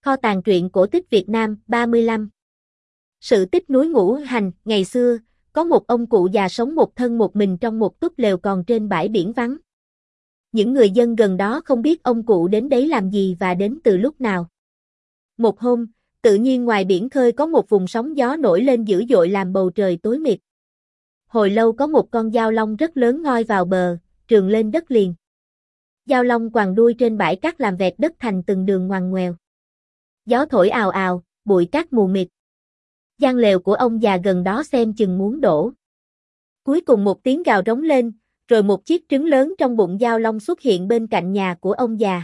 Kho tàng truyện cổ tích Việt Nam 35. Sự tích núi Ngũ Hành. Ngày xưa, có một ông cụ già sống một thân một mình trong một túp lều còn trên bãi biển vắng. Những người dân gần đó không biết ông cụ đến đấy làm gì và đến từ lúc nào. Một hôm, tự nhiên ngoài biển khơi có một vùng sóng gió nổi lên dữ dội làm bầu trời tối mịt. Hồi lâu có một con dao long rất lớn ngoi vào bờ, trườn lên đất liền. Dao long quằn đuôi trên bãi cát làm vẹt đất thành từng đường ngoằn ngoèo. Gió thổi ào ào, bụi cát mù mịt. Gian lều của ông già gần đó xem chừng muốn đổ. Cuối cùng một tiếng gào rống lên, rồi một chiếc trứng lớn trong bụng dao long xuất hiện bên cạnh nhà của ông già.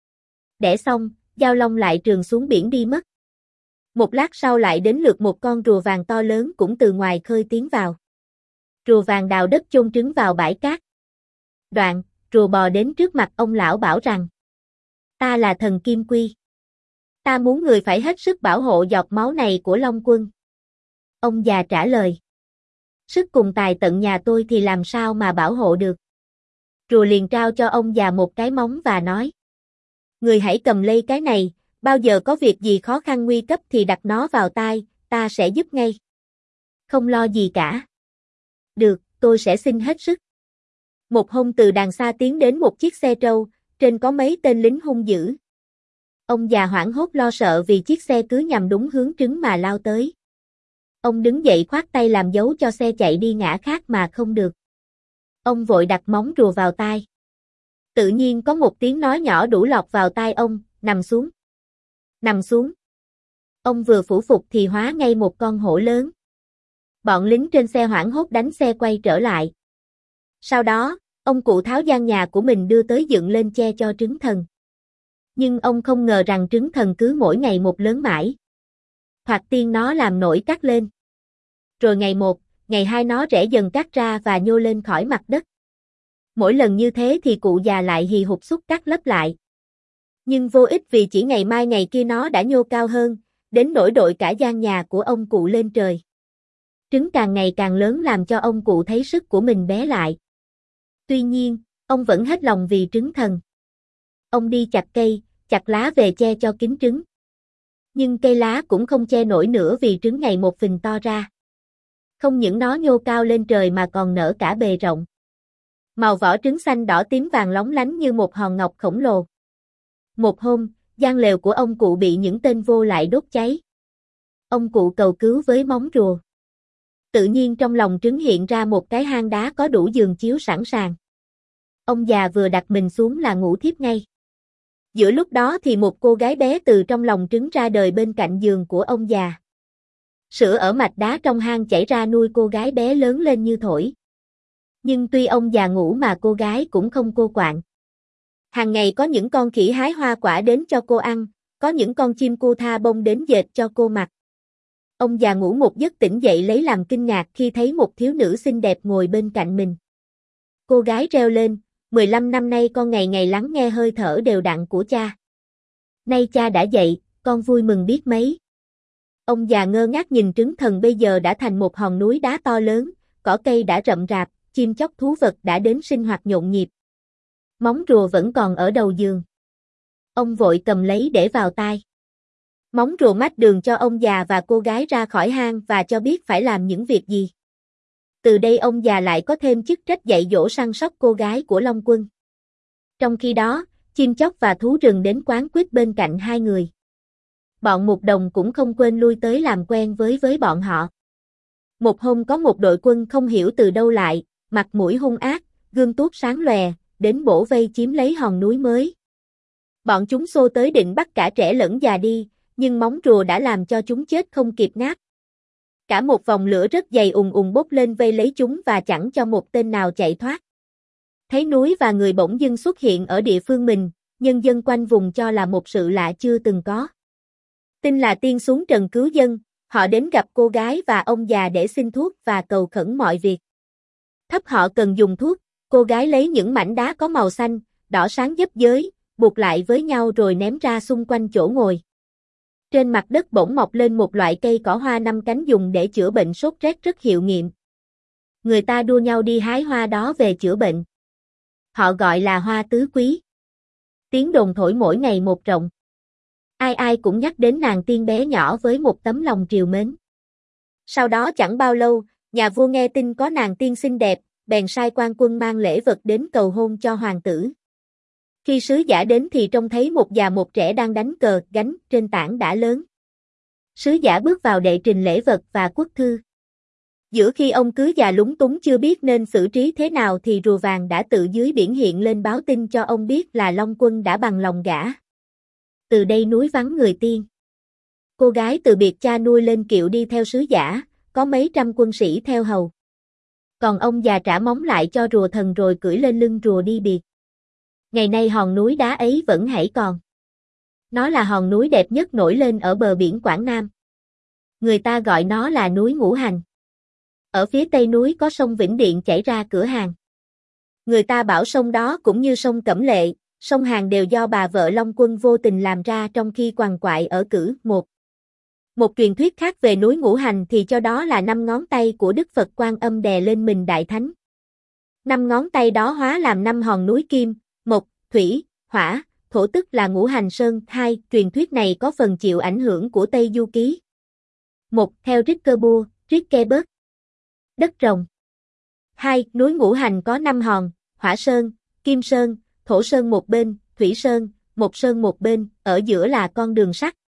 Đẻ xong, dao long lại trườn xuống biển đi mất. Một lát sau lại đến lượt một con rùa vàng to lớn cũng từ ngoài khơi tiến vào. Rùa vàng đào đất chôn trứng vào bãi cát. Đoạn, rùa bò đến trước mặt ông lão bảo rằng: "Ta là thần Kim Quy. Ta muốn người phải hết sức bảo hộ giọt máu này của Long Quân." Ông già trả lời: "Sức cùng tài tận nhà tôi thì làm sao mà bảo hộ được." Rùa liền trao cho ông già một cái móng và nói: "Người hãy cầm lấy cái này, bao giờ có việc gì khó khăn nguy cấp thì đặt nó vào tai, ta sẽ giúp ngay. Không lo gì cả." "Được, tôi sẽ xin hết sức." Một hôm từ đằng xa tiến đến một chiếc xe trâu, trên có mấy tên lính hung dữ. Ông già hoảng hốt lo sợ vì chiếc xe cứ nhằm đúng hướng trứng mà lao tới. Ông đứng dậy khoát tay làm dấu cho xe chạy đi ngã khác mà không được. Ông vội đặt móng rùa vào tai. Tự nhiên có một tiếng nói nhỏ đủ lọt vào tai ông: "Nằm xuống. Nằm xuống." Ông vừa phủ phục thì hóa ngay một con hổ lớn. Bọn lính trên xe hoảng hốt đánh xe quay trở lại. Sau đó, ông cụ tháo gian nhà của mình đưa tới dựng lên che cho trứng thần. Nhưng ông không ngờ rằng trứng thần cứ mỗi ngày một lớn mãi. Thoạt tiên nó làm nổi cát lên. Rồi ngày một, ngày hai nó rẽ dần cát ra và nhô lên khỏi mặt đất. Mỗi lần như thế thì cụ già lại hì hục xúc cát lấp lại. Nhưng vô ích vì chỉ ngày mai ngày kia nó đã nhô cao hơn, đến nỗi đội cả gian nhà của ông cụ lên trời. Trứng càng ngày càng lớn làm cho ông cụ thấy sức của mình bé lại. Tuy nhiên, ông vẫn hết lòng vì trứng thần. Ông đi chặt cây, chặt lá về che cho kín trứng. Nhưng cây lá cũng không che nổi nữa vì trứng ngày một phình to ra. Không những nó nhô cao lên trời mà còn nở cả bề rộng. Màu vỏ trứng xanh đỏ tím vàng lóng lánh như một hòn ngọc khổng lồ. Một hôm, gian lều của ông cụ bị những tên vô lại đốt cháy. Ông cụ cầu cứu với móng rùa. Tự nhiên trong lòng trứng hiện ra một cái hang đá có đủ giường chiếu sẵn sàng. Ông già vừa đặt mình xuống là ngủ thiếp ngay. Giữa lúc đó thì một cô gái bé từ trong lòng trứng ra đời bên cạnh giường của ông già. Sữa ở mạch đá trong hang chảy ra nuôi cô gái bé lớn lên như thổi. Nhưng tuy ông già ngủ mà cô gái cũng không cô quạng. Hàng ngày có những con khỉ hái hoa quả đến cho cô ăn, có những con chim cu tha bông đến dệt cho cô mặc. Ông già ngủ một giấc tỉnh dậy lấy làm kinh ngạc khi thấy một thiếu nữ xinh đẹp ngồi bên cạnh mình. Cô gái reo lên: "15 năm nay con ngày ngày lắng nghe hơi thở đều đặn của cha. Nay cha đã dậy, con vui mừng biết mấy." Ông già ngơ ngác nhìn trứng thần bây giờ đã thành một hòn núi đá to lớn, cỏ cây đã rậm rạp, chim chóc thú vật đã đến sinh hoạt nhộn nhịp. Móng rùa vẫn còn ở đầu giường. Ông vội cầm lấy để vào tai. Móng rùa mách đường cho ông già và cô gái ra khỏi hang và cho biết phải làm những việc gì. Từ đây ông già lại có thêm chức trách dạy dỗ săn sóc cô gái của Long Quân. Trong khi đó, chim chóc và thú rừng đến quán quýt bên cạnh hai người. Bọn mục đồng cũng không quên lui tới làm quen với bọn họ. Một hôm có một đội quân không hiểu từ đâu lại, mặt mũi hung ác, gươm tuốt sáng lòe, đến bổ vây chiếm lấy hòn núi mới. Bọn chúng xô tới định bắt cả trẻ lẫn già đi, nhưng móng rùa đã làm cho chúng chết không kịp ngáp. Cả một vòng lửa rất dày ùn ùn bốc lên vây lấy chúng và chẳng cho một tên nào chạy thoát. Thấy núi và người bỗng dưng xuất hiện ở địa phương mình, nhân dân quanh vùng cho là một sự lạ chưa từng có. Tin là tiên xuống trần cứu dân, họ đến gặp cô gái và ông già để xin thuốc và cầu khẩn mọi việc. Thấp họ cần dùng thuốc, cô gái lấy những mảnh đá có màu xanh, đỏ sáng giáp giới, buộc lại với nhau rồi ném ra xung quanh chỗ ngồi. Trên mặt đất bỗng mọc lên một loại cây cỏ hoa 5 cánh dùng để chữa bệnh sốt rét rất hiệu nghiệm. Người ta đua nhau đi hái hoa đó về chữa bệnh. Họ gọi là hoa tứ quý. Tiếng đồn thổi mỗi ngày một rộng. Ai ai cũng nhắc đến nàng tiên bé nhỏ với một tấm lòng trìu mến. Sau đó chẳng bao lâu, nhà vua nghe tin có nàng tiên xinh đẹp, bèn sai quan quân mang lễ vật đến cầu hôn cho hoàng tử. Khi sứ giả đến thì trông thấy một già một trẻ đang đánh cờ gánh trên tảng đá lớn. Sứ giả bước vào đệ trình lễ vật và quốc thư. Giữa khi ông cứ già lúng túng chưa biết nên xử trí thế nào thì rùa vàng đã tự dưới biển hiện lên báo tin cho ông biết là Long Quân đã bằng lòng gả. Từ đây núi vắng người tiên. Cô gái từ biệt cha nuôi lên kiệu đi theo sứ giả, có mấy trăm quân sĩ theo hầu. Còn ông già trả móng lại cho rùa thần rồi cưỡi lên lưng rùa đi biệt. Ngày nay hòn núi đá ấy vẫn hãy còn. Nó là hòn núi đẹp nhất nổi lên ở bờ biển Quảng Nam. Người ta gọi nó là núi Ngũ Hành. Ở phía tây núi có sông Vĩnh Điện chảy ra cửa hàng. Người ta bảo sông đó cũng như sông Cẩm Lệ, sông Hàn đều do bà vợ Long Quân vô tình làm ra trong khi quằn quại ở cử một. Một truyền thuyết khác về núi Ngũ Hành thì cho đó là 5 ngón tay của Đức Phật Quan Âm đè lên mình Đại Thánh. 5 ngón tay đó hóa làm 5 hòn núi kim, mộc, thủy, hỏa, thổ tức là Ngũ Hành Sơn. 2. Truyền thuyết này có phần chịu ảnh hưởng của Tây Du Ký. 1. Theo Rickeburg. Đất rồng. 2. Núi Ngũ Hành có 5 hòn, Hỏa Sơn, Kim Sơn, Thổ Sơn một bên, Thủy Sơn, Mộc Sơn một bên, ở giữa là con đường sắt.